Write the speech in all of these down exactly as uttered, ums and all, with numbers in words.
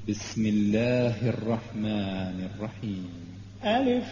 بسم الله الرحمن الرحيم. ألف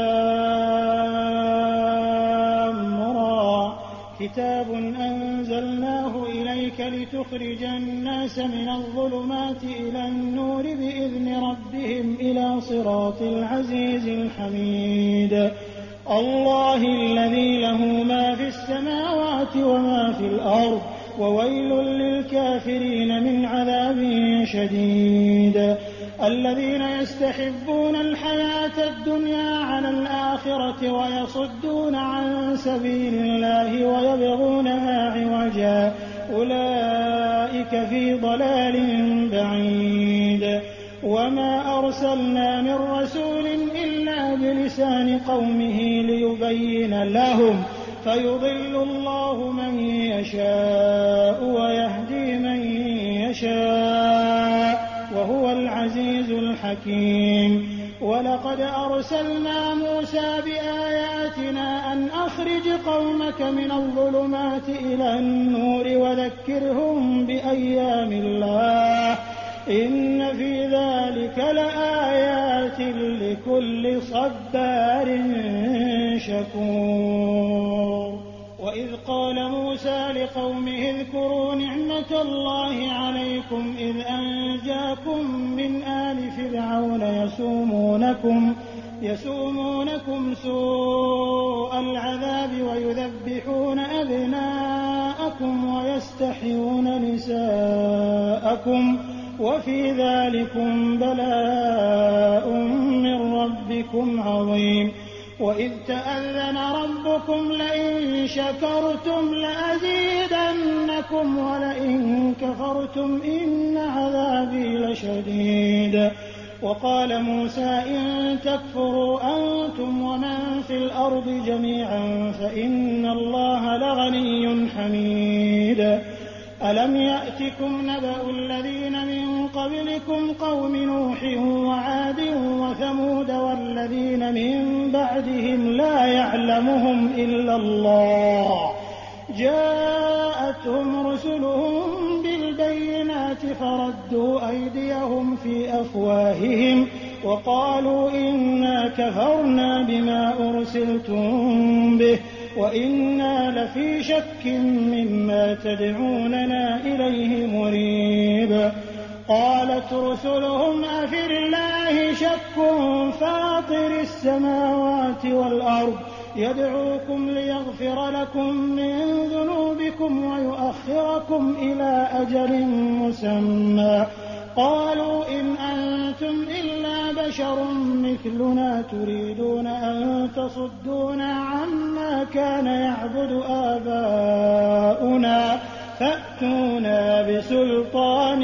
لام را كتاب أنزلناه إليك لتخرج الناس من الظلمات إلى النور بإذن ربهم إلى صراط العزيز الحميد الله الذي له ما في السماوات وما في الأرض وويل للكافرين من عذاب شديد الذين يستحبون الحياة الدنيا على الآخرة ويصدون عن سبيل الله ويبغونها عوجا أولئك في ضلال بعيد وما أرسلنا من رسول إلا بلسان قومه ليبين لهم فيضل الله من يشاء ويهدي من يشاء وهو العزيز الحكيم ولقد أرسلنا موسى بآياتنا أن أخرج قومك من الظلمات إلى النور وذكرهم بأيام الله إن في ذلك لآيات لكل صبار شكور وإذ قال موسى لقومه اذكروا نعمة الله عليكم إذ أنجاكم من آل فرعون يسومونكم يسومونكم سوء العذاب ويذبحون أبناءكم ويستحيون نساءكم وفي ذلكم بلاء من ربكم عظيم وإذ تأذن ربكم لئن شكرتم لأزيدنكم ولئن كفرتم إن عذابي لشديد وقال موسى إن تكفروا أنتم ومن في الأرض جميعا فإن الله لغني حميد ألم يأتكم نبأ الذين من قبلكم قوم نوح وعاد وثمود والذين من بعدهم لا يعلمهم إلا الله جاءتهم رسلهم بالبينات فردوا أيديهم في أفواههم وقالوا إنا كفرنا بما أرسلتم به وإنا لفي شك مما تدعوننا إليه مريب قالت رسلهم أفي الله شك فاطر السماوات والأرض يدعوكم ليغفر لكم من ذنوبكم ويؤخركم إلى أجل مسمى قالوا إن أنتم إلا بشر مثلنا تريدون أن تصدونا عما كان يعبد آباؤنا فأتونا بسلطان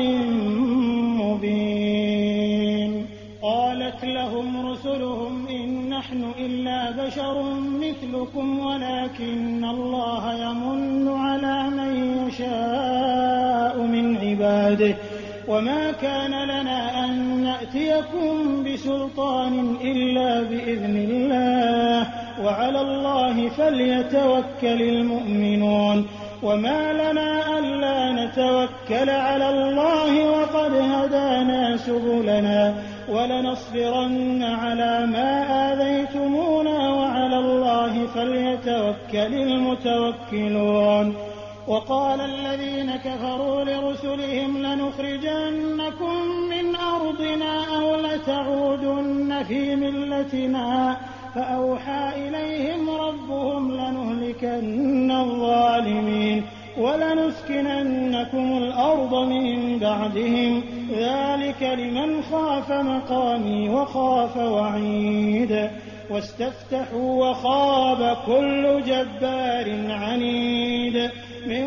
مبين قالت لهم رسلهم إن نحن إلا بشر مثلكم ولكن الله يمن على من يشاء من عباده وما كان لنا أن نأتيكم بسلطان إلا بإذن الله وعلى الله فليتوكل المؤمنون وما لنا ألا نتوكل على الله وقد هدانا سبلنا ولنصبرن على ما آذيتمونا وعلى الله فليتوكل المتوكلون وقال الذين كفروا لرسلهم لنخرجنكم من أرضنا أو لتعودن في ملتنا فأوحى إليهم ربهم لنهلكن الظالمين ولنسكننكم الأرض من بعدهم ذلك لمن خاف مقامي وخاف وعيد واستفتحوا وخاب كل جبار عنيد من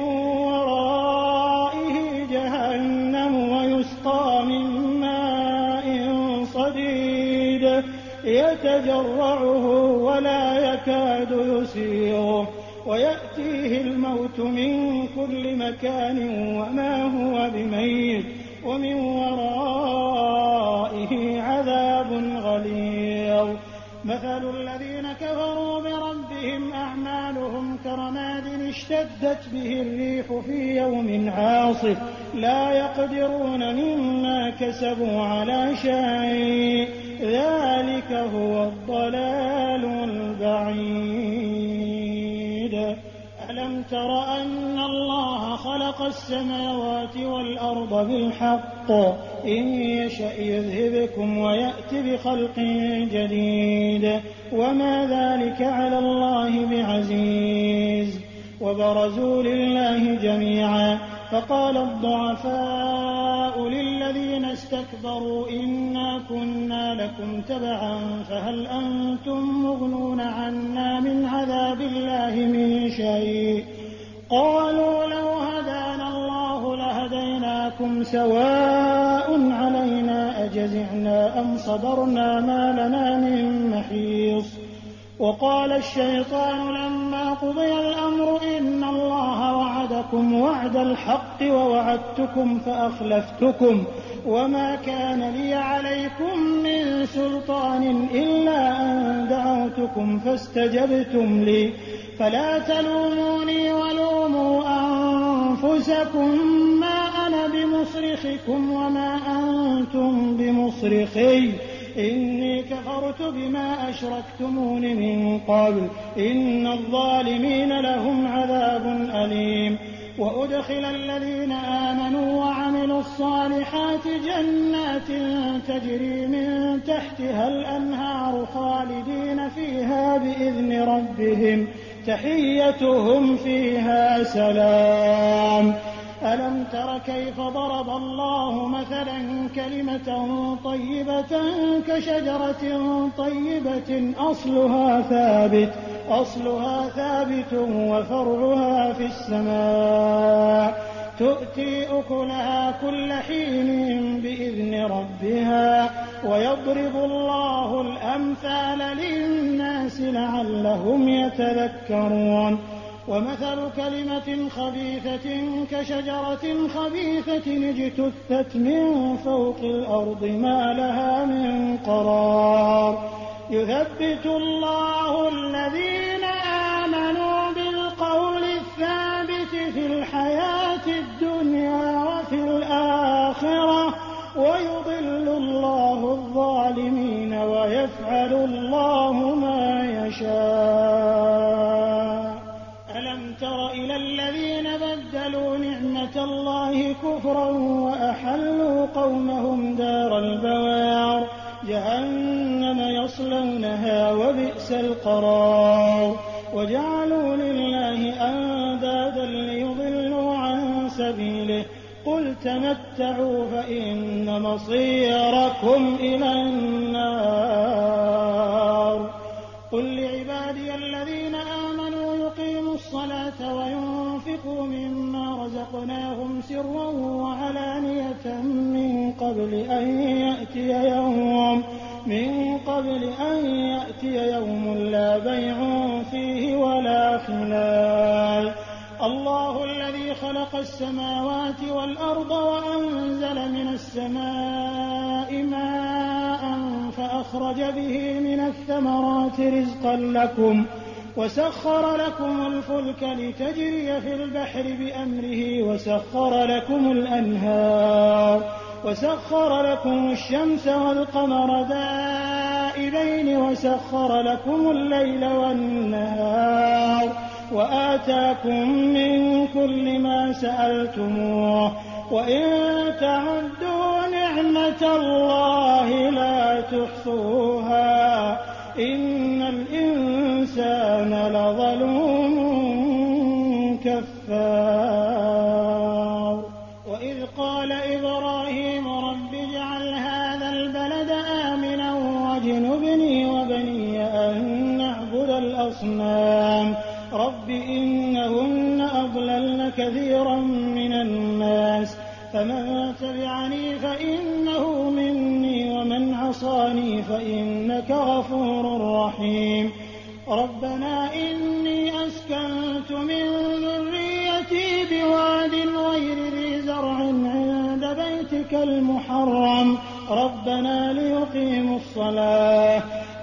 ورائه جهنم ويسقى من ماء صديد يتجرعه ولا يكاد يسيغه ويأتيه الموت من كل مكان وما هو بميت ومن ورائه عذاب غليظ مثل الذين كفروا بربهم أعمالهم كرماد اشتدت به الريح في يوم عاصف لا يقدرون مما كسبوا على شيء ذلك هو الضلال البعيد. ألم تر أن الله خلق السماوات والأرض بالحق إن يشأ يذهبكم ويأت بخلق جديد وما ذلك على الله بعزيز. وبرزوا لله جميعا فقال الضعفاء للذين استكبروا إنا كنا لكم تبعا فهل أنتم مغنون عنا من عذاب الله من شيء قالوا لو هدانا الله لهديناكم سواء علينا أجزعنا أم صبرنا ما لنا من محيص. وقال الشيطان لما قضي الأمر إن الله وعدكم وعد الحق ووعدتكم فأخلفتكم وما كان لي عليكم من سلطان إلا أن دعوتكم فاستجبتم لي فلا تلوموني ولوموا أنفسكم ما أنا بمصرخكم وما أنتم بمصرخي إني كفرت بما أشركتمون من قبل إن الظالمين لهم عذاب أليم. وأدخل الذين آمنوا وعملوا الصالحات جنات تجري من تحتها الأنهار خالدين فيها بإذن ربهم تحيتهم فيها سلام. ألم تر كيف ضرب الله مثلا كلمة طيبة كشجرة طيبة أصلها ثابت أصلها ثابت وفرعها في السماء تؤتي أكلها كل حين بإذن ربها ويضرب الله الأمثال للناس لعلهم يتذكرون. ومثل كلمة خبيثة كشجرة خبيثة اجتثت من فوق الأرض ما لها من قرار يثبت الله الذين آمنوا بالقول الثابت في الحياة الدنيا وفي الآخرة ويضل الله الظالمين ويفعل الله ما يشاء. ألم تر إلى الذين بدلوا نعمة الله كفرا وأحلوا قومهم دار البوار جهنم يصلونها وبئس القرار وجعلوا لله أندادا ليضلوا عن سبيله قل تمتعوا فإن مصيركم إلى النار. قل لعبادي الذين آمنوا يقيموا الصلاة وينفقوا مما رزقناهم سرا وعلانية من قبل أن يأتي يوم من قبل أن يأتي يوم لا بيع فيه ولا خلال. الله الذي خلق السماوات والأرض وأنزل من السماء ماء فأخرج به من الثمرات رزقا لكم وسخر لكم الفلك لتجري في البحر بأمره وسخر لكم الأنهار وسخر لكم الشمس والقمر دائبين وسخر لكم الليل والنهار وآتاكم من كل ما سألتموه وإن تعدوا نعمة الله لا تحصوها إن الإنسان لظلوم كفار. وإذ قال إبراهيم رب اجعل هذا البلد آمنا واجنبني وبني أن نعبد الأصنام رب إنهن أضللن كثيرا من الناس فمن تبعني فإنه مني ومن عصاني فإنك غفور رحيم. ربنا إني أسكنت من ذريتي بواد غير ذي زرع عند بيتك المحرم ربنا ليقيموا الصلاة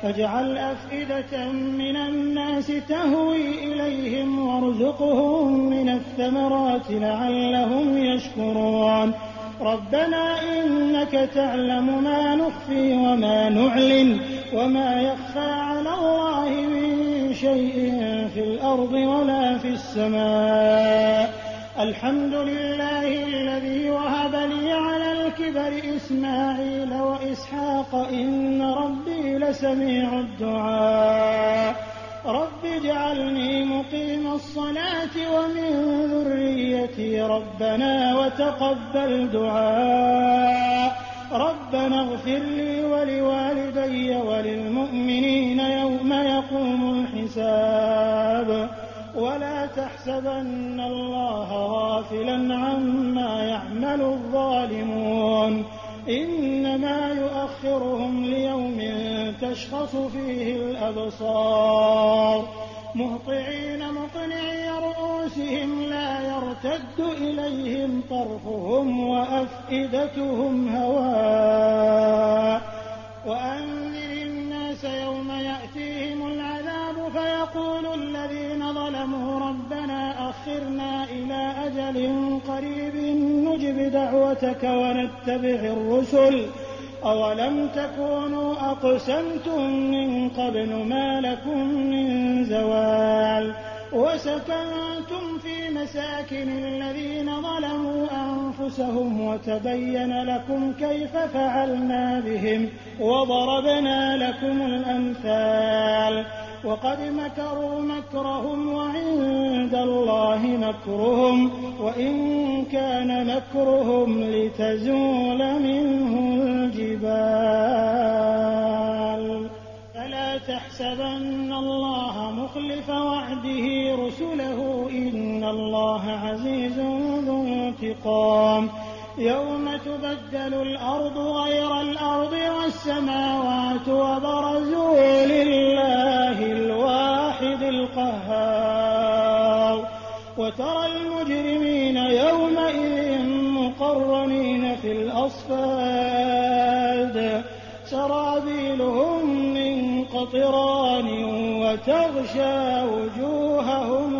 فاجعل أفئدة من الناس تهوي إليهم وارزقهم من الثمرات لعلهم يشكرون ربنا إنك تعلم ما نخفي وما نعلن وما يخفى على الله من شيء في الأرض ولا في السماء الحمد لله الذي وهب لي على الكبر إسماعيل وإسحاق إن ربي لسميع الدعاء رب اجعلني مقيم الصلاة ومن ذريتي ربنا وتقبل دعاء ربنا اغفر لي ولوالدي وللمؤمنين يوم يقوم الحساب ولا تحسبن الله غافلا عما يعمل الظالمون إنما يؤخرهم ليوم تشخص فيه الأبصار مهطعين مقنعي رؤوسهم لا يرتد إليهم طرفهم وأفئدتهم هواء وأنذر الناس يوم يأتيهم العذاب فيقول الذين ظلموا ربنا أخرنا إلى أجل قريب نجب دعوتك ونتبع الرسل أولم تكونوا أقسمتم من قبل ما لكم من زوال وسكنتم في مساكن الذين ظلموا أنفسهم وتبين لكم كيف فعلنا بهم وضربنا لكم الأمثال وقد مكروا مكرهم وعند الله مكرهم وإن كان مكرهم لتزول منه الجبال فلا تحسبن الله مخلف وعده رسله إن الله عزيز ذو انتقام يوم تبدل الأرض غير الأرض والسماوات وبرزوا لله الواحد القهار وترى المجرمين يومئذ مقرنين في الأصفاد سرابيلهم من قطران وتغشى وجوههم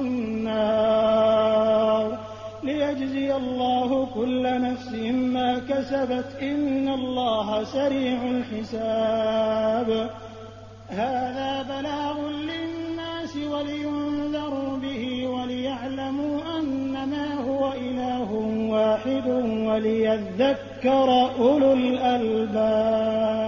النار ليجزي الله كل نفس ما كسبت إن الله سريع الحساب هذا بلاغ للناس ولينذروا به وليعلموا أنما هو إله واحد وليذكر أولو الألباب